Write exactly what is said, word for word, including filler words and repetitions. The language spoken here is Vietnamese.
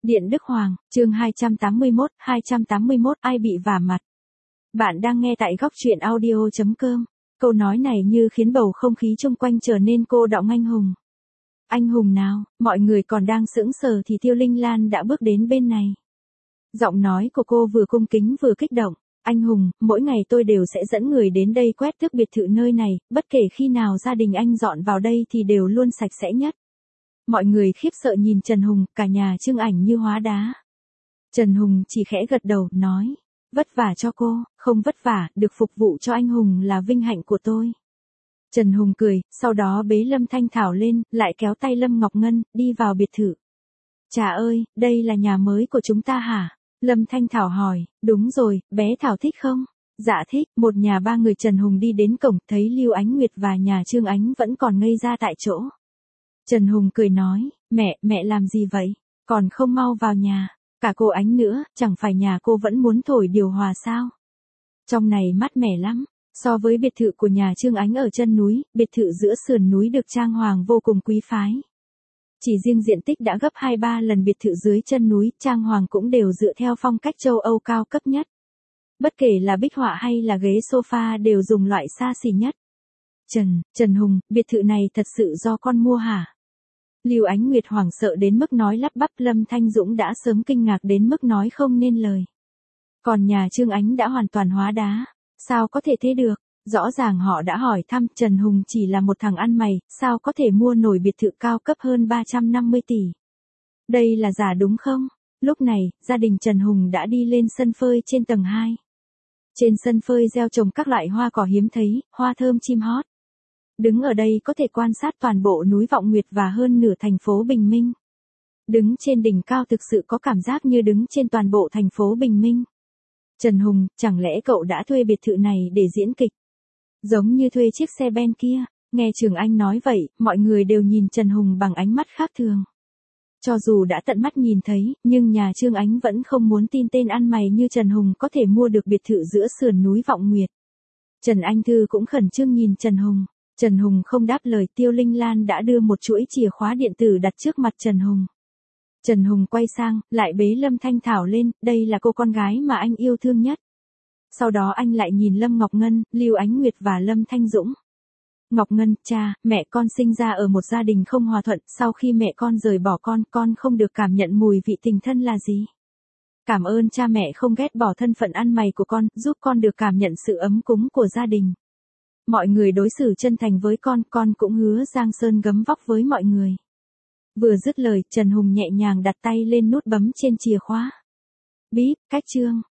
Điện Đức Hoàng, chương hai trăm tám mươi mốt, hai trăm tám mươi mốt ai bị vả mặt. Bạn đang nghe tại góc truyện audio chấm com. Câu nói này như khiến bầu không khí xung quanh trở nên cô đọng anh hùng. Anh hùng nào? Mọi người còn đang sững sờ thì Tiêu Linh Lan đã bước đến bên này. Giọng nói của cô vừa cung kính vừa kích động. Anh hùng, mỗi ngày tôi đều sẽ dẫn người đến đây quét tước biệt thự nơi này, bất kể khi nào gia đình anh dọn vào đây thì đều luôn sạch sẽ nhất. Mọi người khiếp sợ nhìn Trần Hùng, cả nhà Trương Ảnh như hóa đá. Trần Hùng chỉ khẽ gật đầu, nói, vất vả cho cô, không vất vả, được phục vụ cho anh Hùng là vinh hạnh của tôi. Trần Hùng cười, sau đó bế Lâm Thanh Thảo lên, lại kéo tay Lâm Ngọc Ngân, đi vào biệt thự. Chà ơi, đây là nhà mới của chúng ta hả? Lâm Thanh Thảo hỏi, đúng rồi, bé Thảo thích không? Dạ thích, một nhà ba người. Trần Hùng đi đến cổng, thấy Lưu Ánh Nguyệt và nhà Trương Ánh vẫn còn ngây ra tại chỗ. Trần Hùng cười nói, mẹ, mẹ làm gì vậy? Còn không mau vào nhà. Cả cô Ánh nữa, chẳng phải nhà cô vẫn muốn thổi điều hòa sao? Trong này mát mẻ lắm. So với biệt thự của nhà Trương Ánh ở chân núi, biệt thự giữa sườn núi được trang hoàng vô cùng quý phái. Chỉ riêng diện tích đã gấp hai ba lần biệt thự dưới chân núi, trang hoàng cũng đều dựa theo phong cách châu Âu cao cấp nhất. Bất kể là bích họa hay là ghế sofa đều dùng loại xa xỉ nhất. Trần, Trần Hùng, biệt thự này thật sự do con mua hả? Lưu Ánh Nguyệt hoảng sợ đến mức nói lắp bắp. Lâm Thanh Dũng đã sớm kinh ngạc đến mức nói không nên lời. Còn nhà Trương Ánh đã hoàn toàn hóa đá. Sao có thể thế được? Rõ ràng họ đã hỏi thăm, Trần Hùng chỉ là một thằng ăn mày, sao có thể mua nổi biệt thự cao cấp hơn ba trăm năm mươi tỷ? Đây là giả đúng không? Lúc này, gia đình Trần Hùng đã đi lên sân phơi trên tầng hai. Trên sân phơi gieo trồng các loại hoa cỏ hiếm thấy, hoa thơm chim hót. Đứng ở đây có thể quan sát toàn bộ núi Vọng Nguyệt và hơn nửa thành phố Bình Minh. Đứng trên đỉnh cao thực sự có cảm giác như đứng trên toàn bộ thành phố Bình Minh. Trần Hùng, chẳng lẽ cậu đã thuê biệt thự này để diễn kịch? Giống như thuê chiếc xe ben kia. Nghe Trường Anh nói vậy, mọi người đều nhìn Trần Hùng bằng ánh mắt khác thường. Cho dù đã tận mắt nhìn thấy, nhưng nhà Trương Ánh vẫn không muốn tin tên ăn mày như Trần Hùng có thể mua được biệt thự giữa sườn núi Vọng Nguyệt. Trần Anh Thư cũng khẩn trương nhìn Trần Hùng. Trần Hùng không đáp lời. Tiêu Linh Lan đã đưa một chuỗi chìa khóa điện tử đặt trước mặt Trần Hùng. Trần Hùng quay sang, lại bế Lâm Thanh Thảo lên, đây là cô con gái mà anh yêu thương nhất. Sau đó anh lại nhìn Lâm Ngọc Ngân, Lưu Ánh Nguyệt và Lâm Thanh Dũng. Ngọc Ngân, cha, mẹ con sinh ra ở một gia đình không hòa thuận, sau khi mẹ con rời bỏ con, con không được cảm nhận mùi vị tình thân là gì. Cảm ơn cha mẹ không ghét bỏ thân phận ăn mày của con, giúp con được cảm nhận sự ấm cúng của gia đình. Mọi người đối xử chân thành với con, con cũng hứa giang sơn gấm vóc với mọi người. Vừa dứt lời, Trần Hùng nhẹ nhàng đặt tay lên nút bấm trên chìa khóa. Bíp, cách chương.